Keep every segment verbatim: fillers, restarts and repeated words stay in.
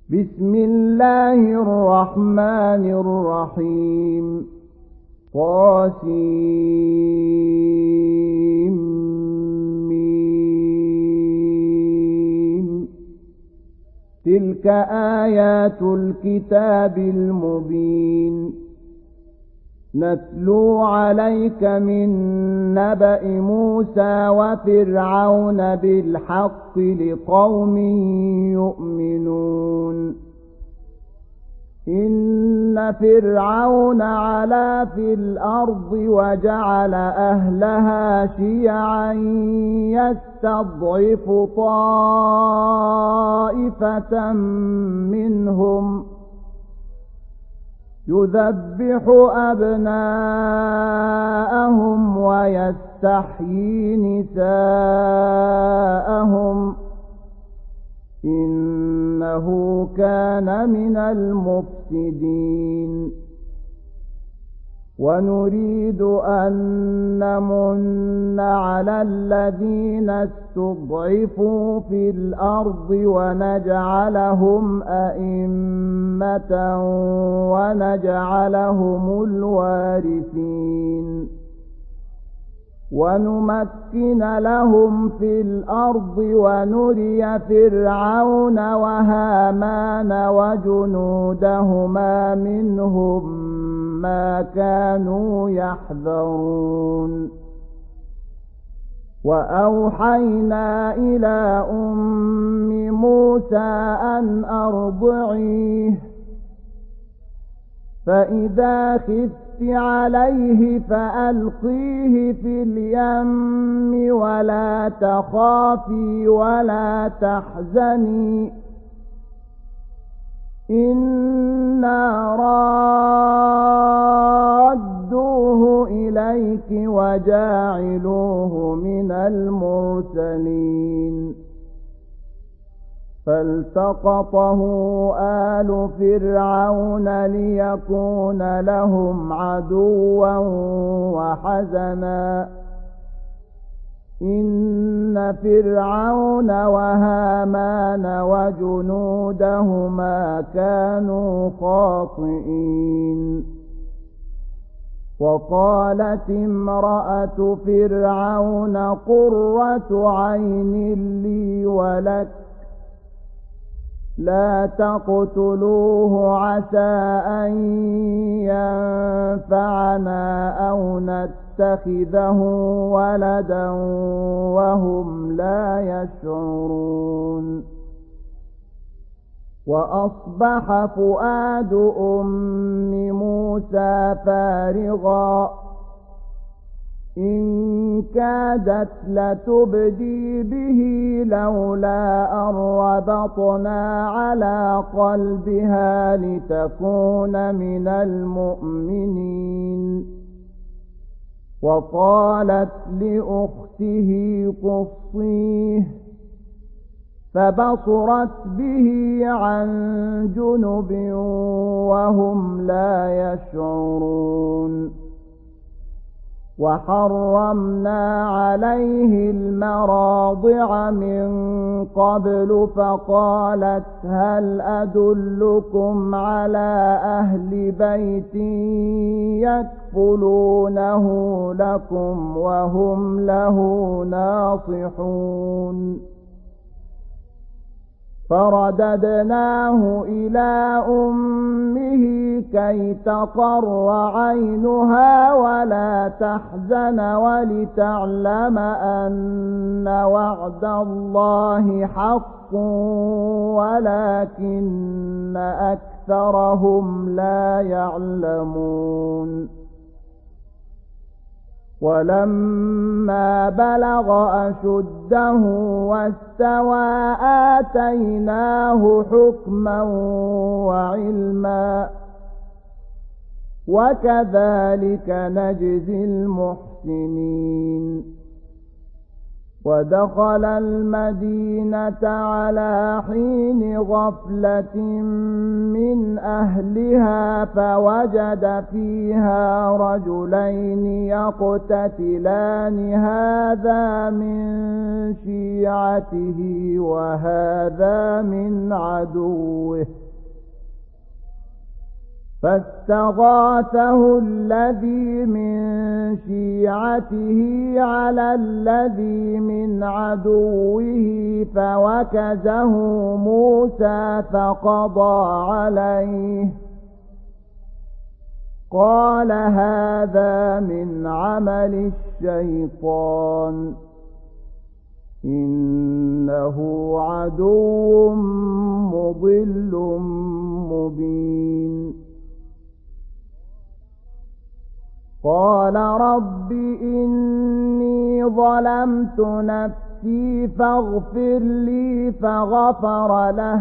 بسم الله الرحمن الرحيم طاسيم تلك آيات الكتاب المبين نتلو عليك من نبأ موسى وفرعون بالحق لقوم يؤمنون إن فرعون علا في الأرض وجعل أهلها شيعا يستضعف طائفة منهم يذبح أبناءهم ويستحيي نساءهم إنه كان من المفسدين ونريد أن نمن على الذين استضعفوا في الأرض ونجعلهم أئمة ونجعلهم الوارثين ونمكن لهم في الأرض ونري فرعون وهامان وجنودهما منهم ما كانوا يحذرون وأوحينا إلى أم موسى أن أرضعيه فإذا خفت عليه فألقيه في اليم ولا تخافي ولا تحزني إنا رادوه إليك وجاعلوه من المرسلين فالتقطه آل فرعون ليكون لهم عدوا وحزنا إن فرعون وهامان وجنودهما كانوا خاطئين وقالت امرأة فرعون قرة عين لي ولك لا تقتلوه عسى أن ينفعنا أو نتخذه ولدا وهم لا يشعرون وأصبح فؤاد أم موسى فارغا إن كادت لتبدي به لولا أن ربطنا على قلبها لتكون من المؤمنين وقالت لأخته قصيه فبصرت به عن جنب وهم لا يشعرون وحرمنا عليه المراضع من قبل فقالت هل أدلكم على أهل بيت يكفلونه لكم وهم له ناصحون فرددناه إلى أمه كي تقر عينها ولا تحزن ولتعلم أن وعد الله حق ولكن أكثرهم لا يعلمون ولما بلغ أشده واستوى آتيناه حكما وعلما وكذلك نجزي المحسنين ودخل المدينة على حين غفلة من أهلها فوجد فيها رجلين يقتتلان هذا من شيعته وهذا من عدوه فاستغاثه الذي من شيعته على الذي من عدوه فوكزه موسى فقضى عليه قال هذا من عمل الشيطان إنه عدو مضل مبين قال رب إني ظلمت نفسي فاغفر لي فغفر له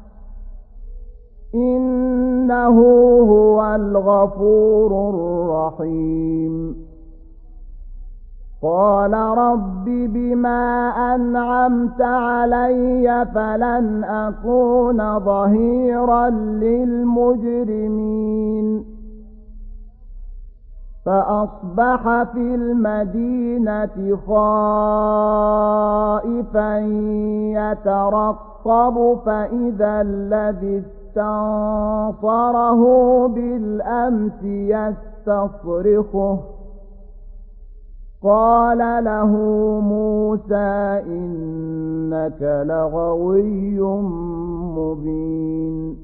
إنه هو الغفور الرحيم قال رب بما أنعمت علي فلن أكون ظهيرا للمجرمين فأصبح في المدينة خائفا يترقب فإذا الذي استنصره بالأمس يستصرخه قال له موسى إنك لغوي مبين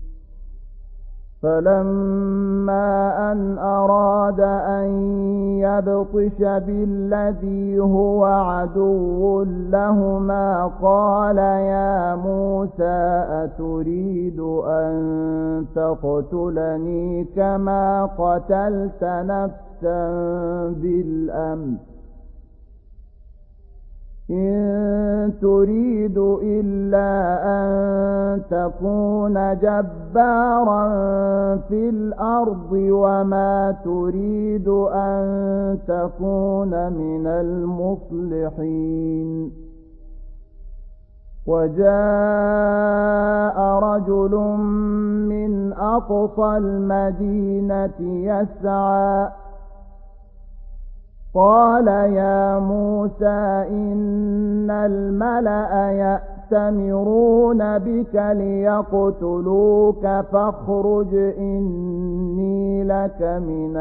فلما أن أراد أن يبطش بالذي هو عدو لهما قال يا موسى أتريد أن تقتلني كما قتلت نفسا بالأمس إن تريد إلا أن تكون جبارا في الأرض وما تريد أن تكون من المصلحين وجاء رجل من أقصى المدينة يسعى قال يا موسى إن الملأ يأتمرون بك ليقتلوك فاخرج إني لك من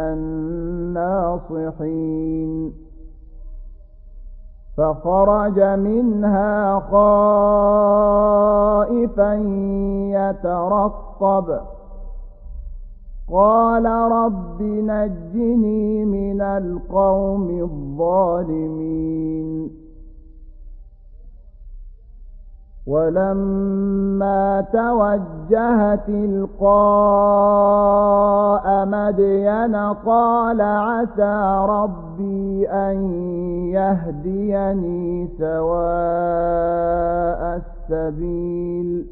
الناصحين فخرج منها خائفا يترقب قال رب نجني من القوم الظالمين ولما توجه تلقاء مدين قال عسى ربي أن يهديني سواء السبيل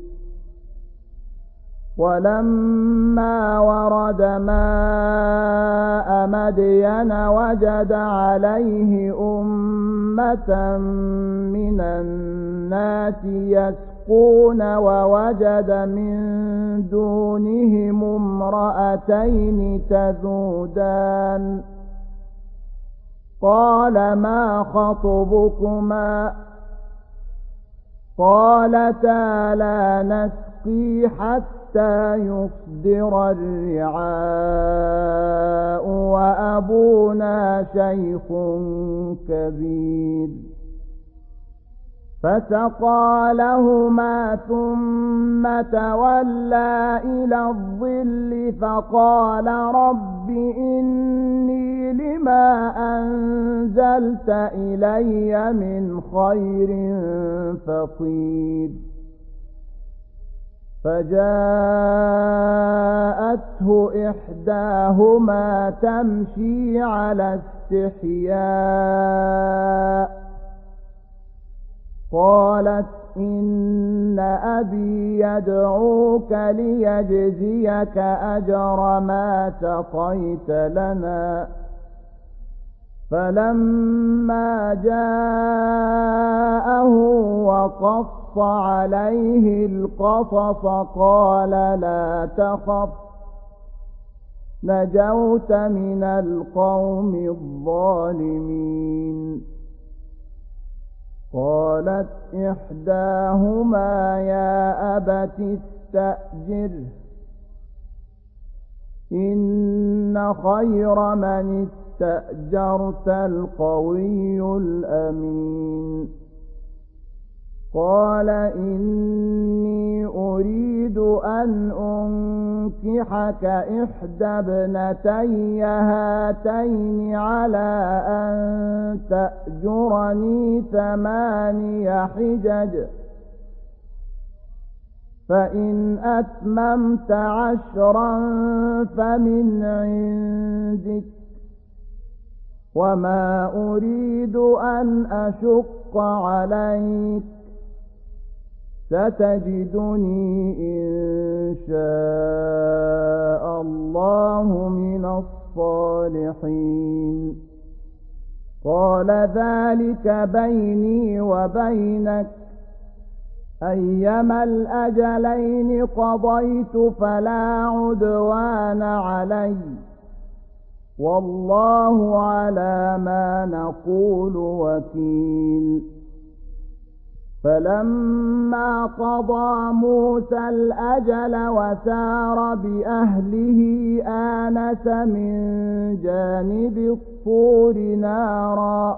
ولما ورد ماء مدين وجد عليه أمة من الناس يسقون ووجد من دونهم امرأتين تذودان قال ما خطبكما قالتا لا نسقي حتى حتى يصدر الرعاء وأبونا شيخ كبير فسقى لهما ثم تولى إلى الظل فقال رب إني لما أنزلت إلي من خير فقير فجاءته إحداهما تمشي على استحياء قالت إن أبي يدعوك ليجزيك أجر ما سقيت لنا فلما جاءه وقص عليه القصص قال لا تخف نجوت من القوم الظالمين. قالت إحداهما يا أبت استأجره إن خير من استأجرت القوي الأمين. قال إني أريد أن أنكحك إحدى ابنتي هاتين على أن تأجرني ثماني حجج فإن أتممت عشرا فمن عندك وما أريد أن أشق عليك ستجدني إن شاء الله من الصالحين. قال ذلك بيني وبينك أيما الأجلين قضيت فلا عدوان علي والله على ما نقول وكيل. فلما قضى موسى الأجل وسار بأهله آنس من جانب الطور نارا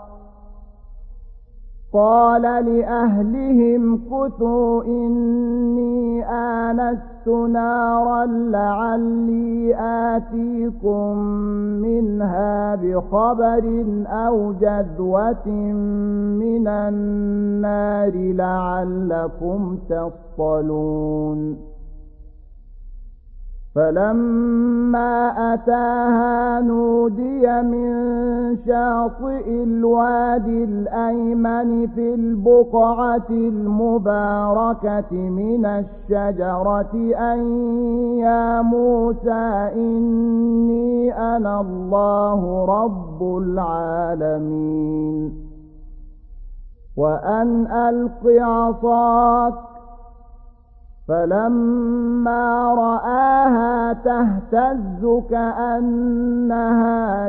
قال لأهلهم كثوا إني آنست نارا لعلي آتيكم منها بخبر أو جذوة من النار لعلكم تصطلون. فلما أتاها نودي من شاطئ الوادي الأيمن في البقعة المباركة من الشجرة أن يا موسى إني أنا الله رب العالمين وأن ألق عصاك. فلما رآها تهتز كأنها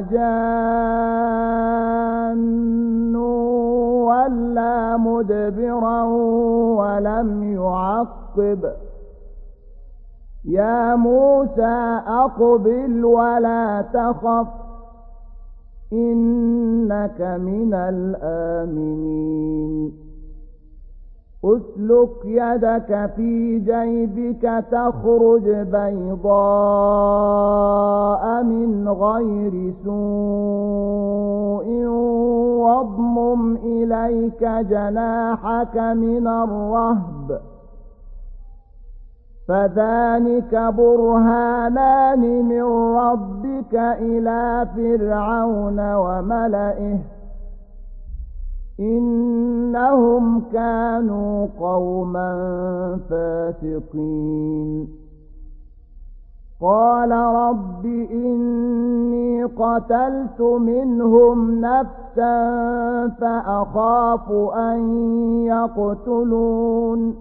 جان ولا مدبرا ولم يعقب يا موسى أقبل ولا تخف إنك من الآمنين. أسلك يدك في جيبك تخرج بيضاء من غير سوء واضمم إليك جناحك من الرهب فذلك برهانان من ربك إلى فرعون وملئه إنهم كانوا قوما فاسقين. قال رب إني قتلت منهم نفسا فأخاف أن يقتلون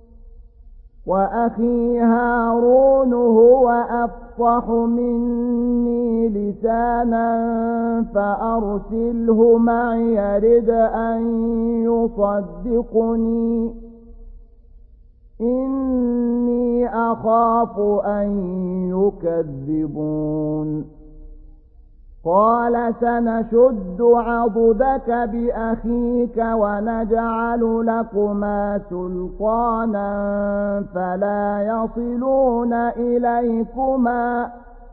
وأخي هارون هو أفصح مني لسانا فأرسله معي يرد أن يصدقني إني أخاف أن يكذبون. قال سنشد عضدك بأخيك ونجعل لكما سلطانا فلا يصلون إليكما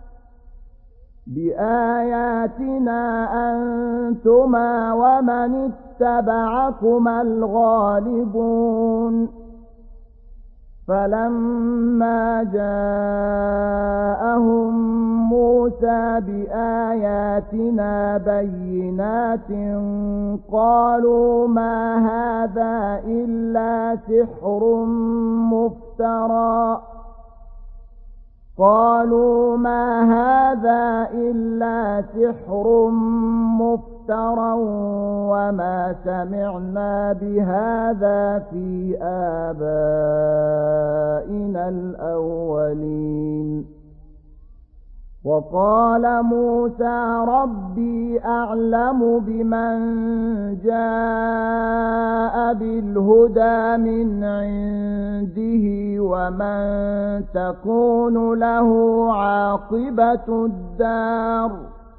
بآياتنا أنتما ومن اتبعكما الغالبون. فلما جاءهم موسى بآياتنا بينات قالوا ما هذا إلا سحر مفترى قالوا ما هذا إلا سحر مفترى مفترى وما سمعنا بهذا في آبائنا الأولين وقال موسى ربي أعلم بمن جاء بالهدى من عنده ومن تكون له عاقبة الدار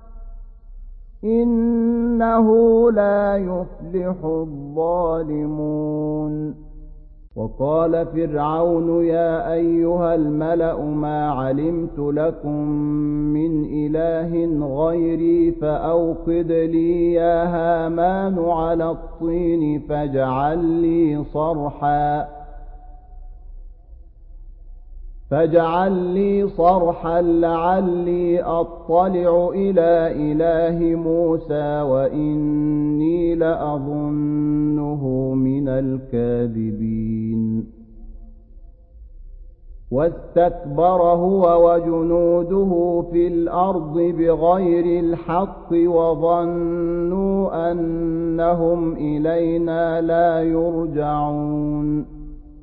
إنه لا يفلح الظالمون وقال فرعون يا أيها الملأ ما علمت لكم من إله غيري فأوقد لي يا هامان على الطين فاجعل لي صرحا فاجعل لي صرحا لعلي أطلع إلى إله موسى وإني لأظنه من الكاذبين واستكبر هو وجنوده في الأرض بغير الحق وظنوا أنهم إلينا لا يرجعون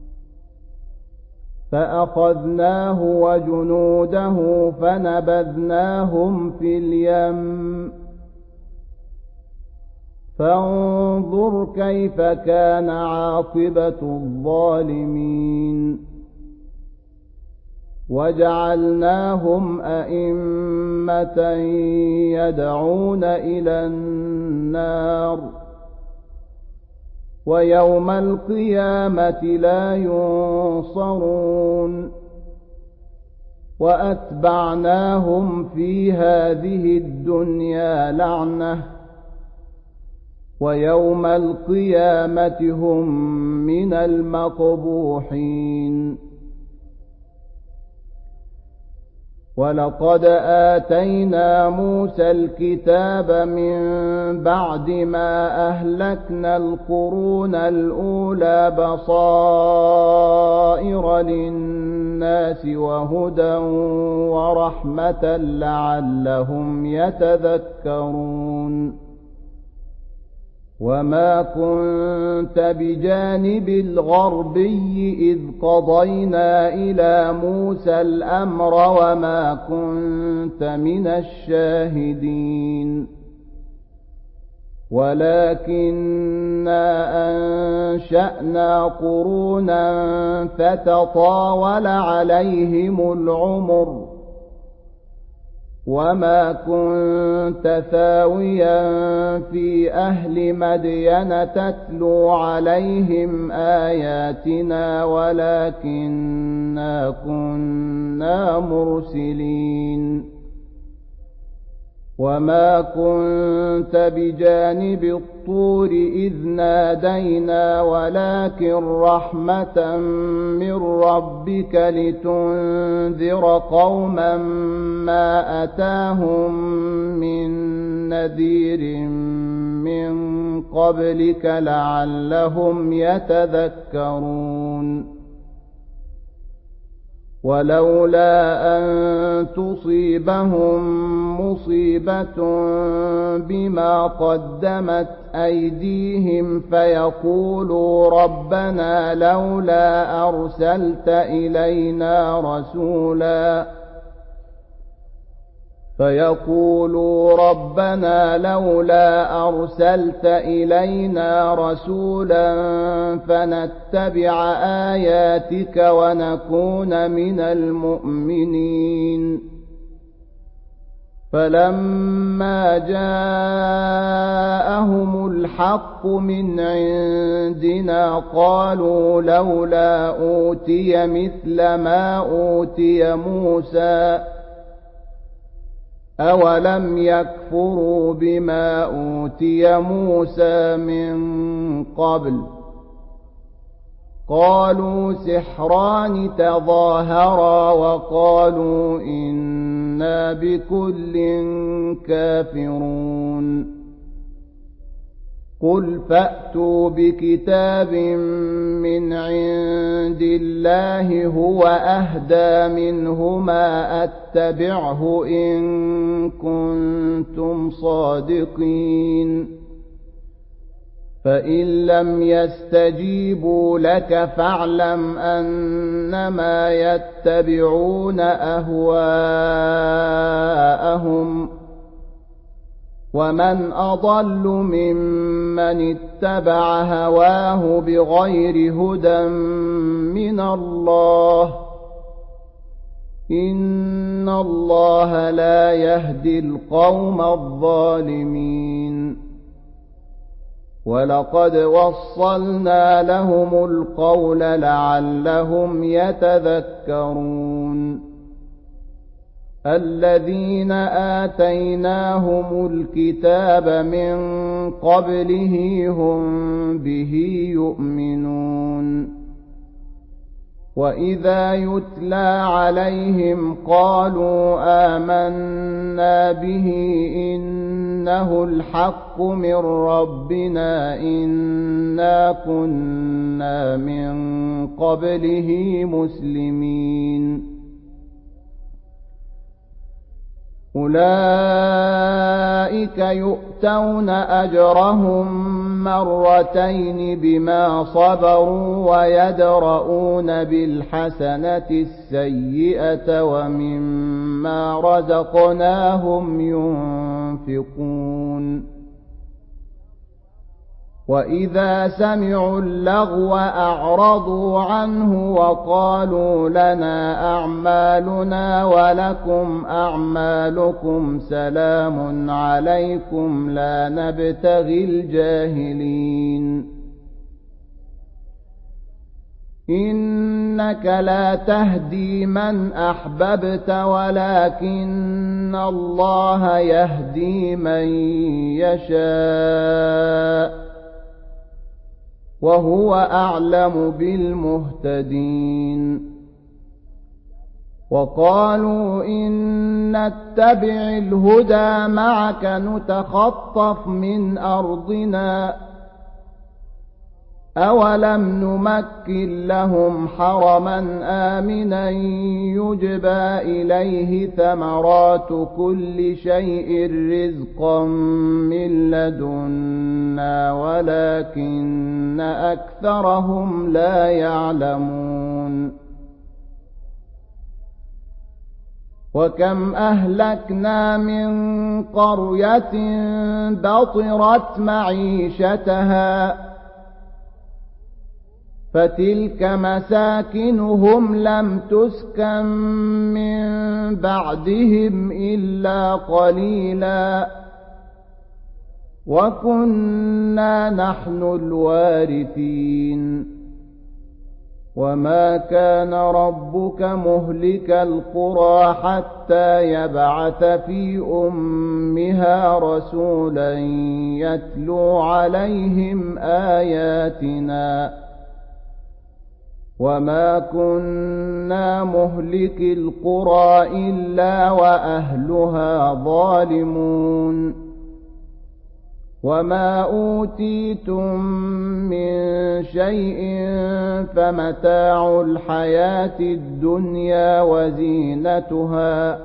فأخذناه وجنوده فنبذناهم في اليم فانظر كيف كان عاقبة الظالمين وجعلناهم أئمة يدعون إلى النار ويوم القيامة لا ينصرون وأتبعناهم في هذه الدنيا لعنة ويوم القيامة هم من المقبوحين ولقد آتينا موسى الكتاب من بعد ما أهلكنا القرون الأولى بصائر للناس وهدى ورحمة لعلهم يتذكرون وما كنت بجانب الغربي إذ قضينا إلى موسى الأمر وما كنت من الشاهدين ولكننا أنشأنا قرونا فتطاول عليهم العمر وما كنت ثاويا في أهل مدين تتلو عليهم آياتنا ولكننا كنا مرسلين وما كنت بجانب الطور إذ نادينا ولكن رحمة من ربك لتنذر قوما ما أتاهم من نذير من قبلك لعلهم يتذكرون ولولا أن تصيبهم مصيبة بما قدمت أيديهم فيقولوا ربنا لولا أرسلت إلينا رسولا فيقولوا ربنا لولا أرسلت إلينا رسولا فنتبع آياتك ونكون من المؤمنين فلما جاءهم الحق من عندنا قالوا لولا أوتي مثل ما أوتي موسى أولم يكفروا بما أوتي موسى من قبل قالوا سحران تظاهرا وقالوا إنا بكل كافرون قل فأتوا بكتاب من عند الله هو أهدى منهما أتبعه إن كنتم صادقين فإن لم يستجيبوا لك فاعلم أنما يتبعون أهواءهم ومن أضل ممن اتبع هواه بغير هدى من الله إن الله لا يهدي القوم الظالمين ولقد وصلنا لهم القول لعلهم يتذكرون الذين آتيناهم الكتاب من قبله هم به يؤمنون وإذا يتلى عليهم قالوا آمنا به إنه الحق من ربنا إنا كنا من قبله مسلمين أولئك يؤتون أجرهم مرتين بما صبروا ويدرؤون بالحسنة السيئة ومما رزقناهم ينفقون وإذا سمعوا اللغو أعرضوا عنه وقالوا لنا أعمالنا ولكم أعمالكم سلام عليكم لا نبتغي الجاهلين إنك لا تهدي من أحببت ولكن الله يهدي من يشاء وهو أعلم بالمهتدين وقالوا إن نتبع الهدى معك نتخطف من أرضنا أولم نمكن لهم حرما آمنا يجبى إليه ثمرات كل شيء رزقا من لدنا ولكن أكثرهم لا يعلمون وكم أهلكنا من قرية بطرت معيشتها فتلك مساكنهم لم تسكن من بعدهم إلا قليلا وكنا نحن الوارثين وما كان ربك مهلك القرى حتى يبعث في أمها رسولا يتلو عليهم آياتنا وما كنا مهلك القرى إلا وأهلها ظالمون وما أوتيتم من شيء فمتاع الحياة الدنيا وزينتها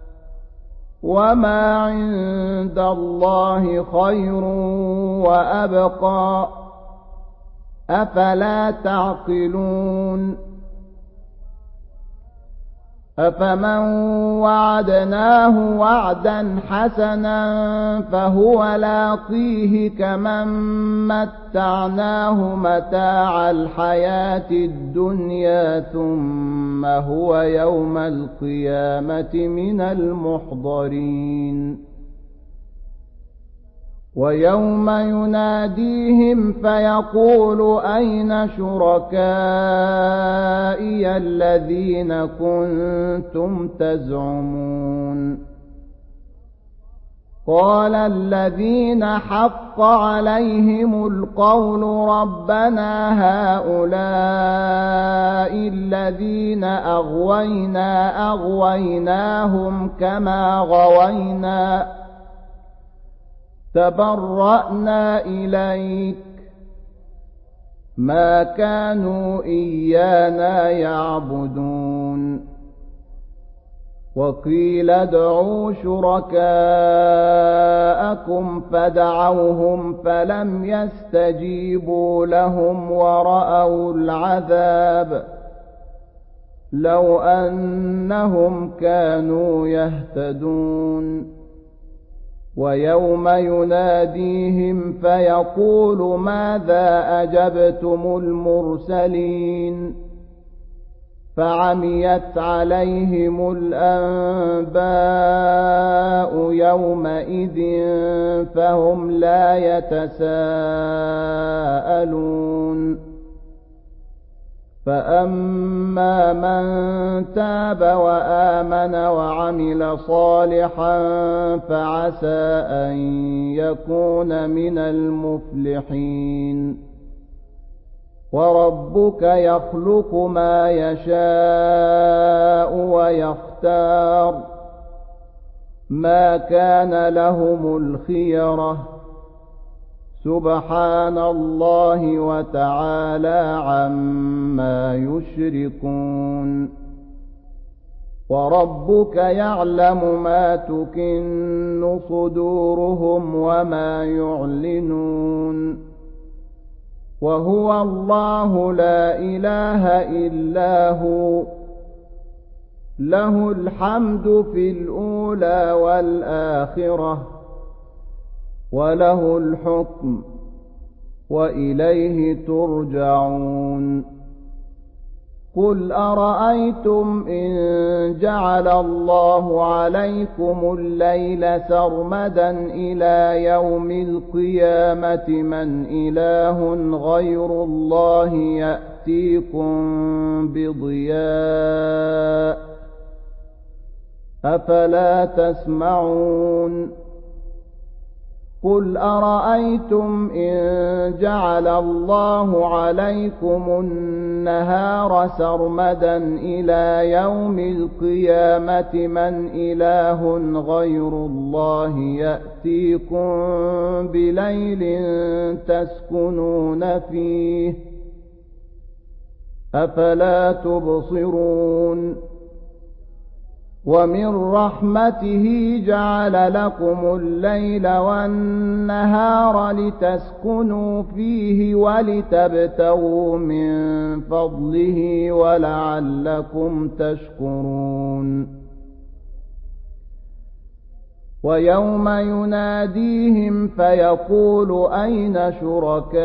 وما عند الله خير وأبقى أفلا تعقلون أفمن وعدناه وعدا حسنا فهو لاقيه كمن متعناه متاع الحياة الدنيا ثم هو يوم القيامة من المحضرين ويوم يناديهم فيقول أين شركائي الذين كنتم تزعمون قال الذين حق عليهم القول ربنا هؤلاء الذين أغوينا أغويناهم كما غوينا تبرأنا إليك ما كانوا إيانا يعبدون وقيل ادعوا شركاءكم فدعوهم فلم يستجيبوا لهم ورأوا العذاب لو أنهم كانوا يهتدون ويوم يناديهم فيقول ماذا أجبتم المرسلين فعميت عليهم الأنباء يومئذ فهم لا يتساءلون فأما من تاب وآمن وعمل صالحا فعسى أن يكون من المفلحين وربك يخلق ما يشاء ويختار ما كان لهم الخيرة سبحان الله وتعالى عما يشركون وربك يعلم ما تكن صدورهم وما يعلنون وهو الله لا إله إلا هو له الحمد في الأولى والآخرة وله الحكم وإليه ترجعون قل أرأيتم إن جعل الله عليكم الليل سرمدا إلى يوم القيامة من إله غير الله يأتيكم بضياء أفلا تسمعون قل أرأيتم إن جعل الله عليكم النهار سرمدا إلى يوم القيامة من إله غير الله يأتيكم بليل تسكنون فيه أفلا تبصرون ومن رحمته جعل لكم الليل والنهار لتسكنوا فيه ولتبتغوا من فضله ولعلكم تشكرون ويوم يناديهم فيقول أين شركائي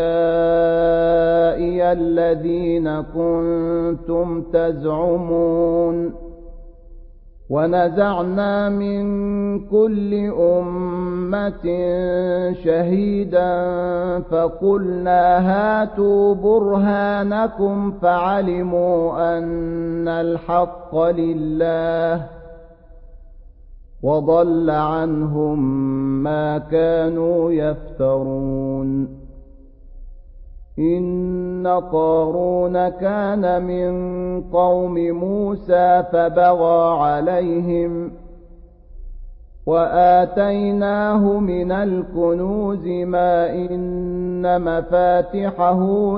الذين كنتم تزعمون ونزعنا من كل أمة شهيدا فقلنا هاتوا برهانكم فعلموا أن الحق لله وضل عنهم ما كانوا يفترون إن قارون كان من قوم موسى فبغى عليهم وآتيناه من الكنوز ما إن مفاتحه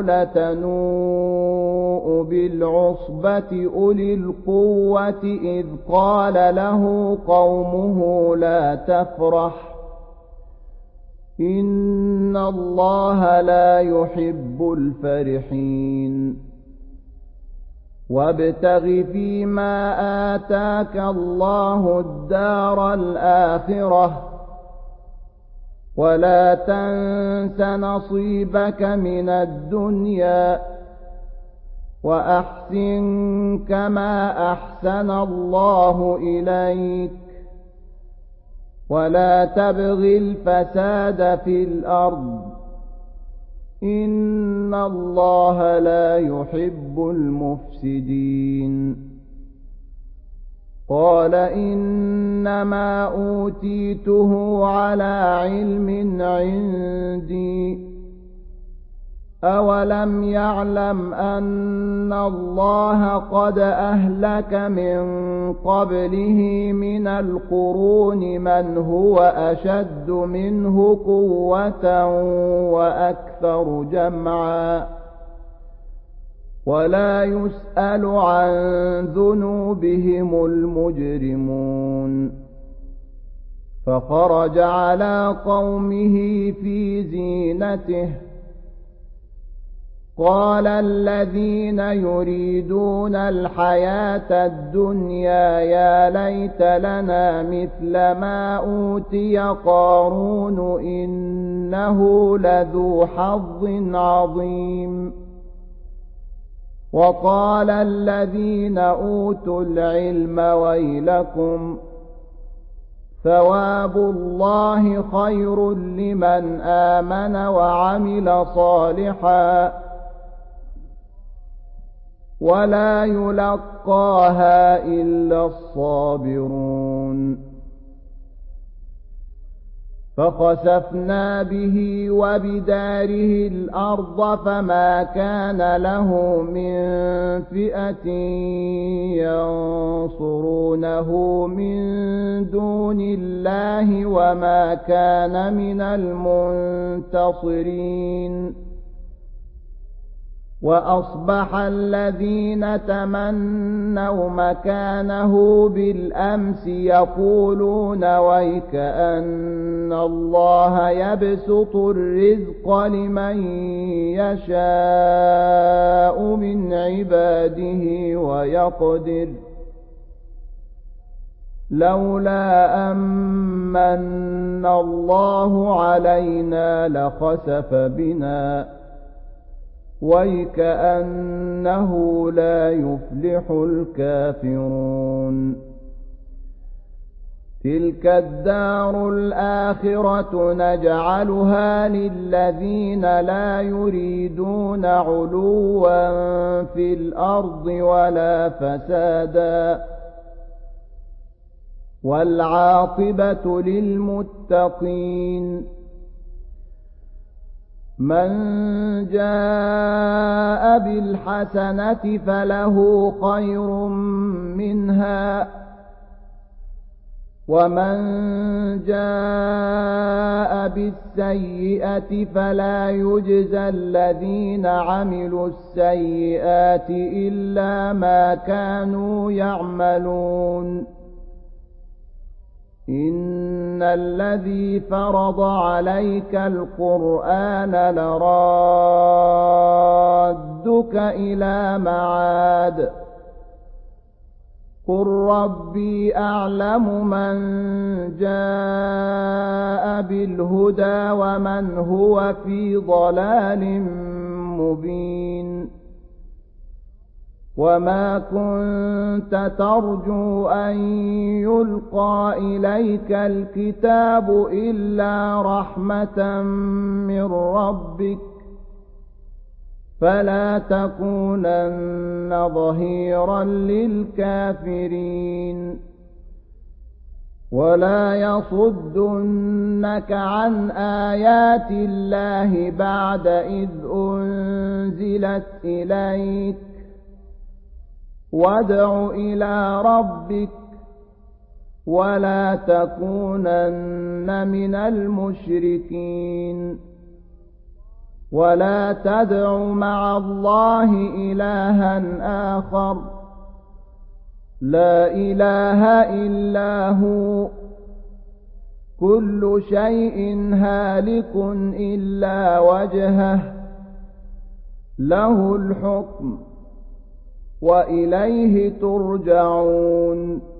لتنوء بالعصبة أولي القوة إذ قال له قومه لا تفرح إن الله لا يحب الفرحين وابتغ فيما آتاك الله الدار الآخرة ولا تنس نصيبك من الدنيا وأحسن كما أحسن الله إليك ولا تبغ الفساد في الأرض إن الله لا يحب المفسدين قال إنما أوتيته على علم عندي أولم يعلم أن الله قد أهلك من قبله من القرون من هو أشد منه قوة وأكثر جمعا ولا يسأل عن ذنوبهم المجرمون فخرج على قومه في زينته قال الذين يريدون الحياة الدنيا يا ليت لنا مثل ما أوتي قارون إنه لذو حظ عظيم وقال الذين أوتوا العلم ويلكم ثواب الله خير لمن آمن وعمل صالحا ولا يلقاها إلا الصابرون فخسفنا به وبداره الأرض فما كان له من فئة ينصرونه من دون الله وما كان من المنتصرين وأصبح الذين تمنوا مكانه بالأمس يقولون ويك أن الله يبسط الرزق لمن يشاء من عباده ويقدر لولا أمن الله علينا لخسف بنا ويكأنه لا يفلح الكافرون تلك الدار الآخرة نجعلها للذين لا يريدون علوا في الأرض ولا فسادا والعاقبة للمتقين من جاء بالحسنة فله خير منها ومن جاء بالسيئة فلا يجزى الذين عملوا السيئات إلا ما كانوا يعملون إن الذي فرض عليك القرآن لرادك إلى معاد قل ربي أعلم من جاء بالهدى ومن هو في ضلال مبين وما كنت ترجو أن يلقى إليك الكتاب إلا رحمة من ربك فلا تكونن ظهيرا للكافرين ولا يصدنك عن آيات الله بعد إذ أنزلت إليك وادع إلى ربك ولا تكونن من المشركين ولا تدع مع الله إلها آخر لا إله إلا هو كل شيء هالك إلا وجهه له الحكم وإليه ترجعون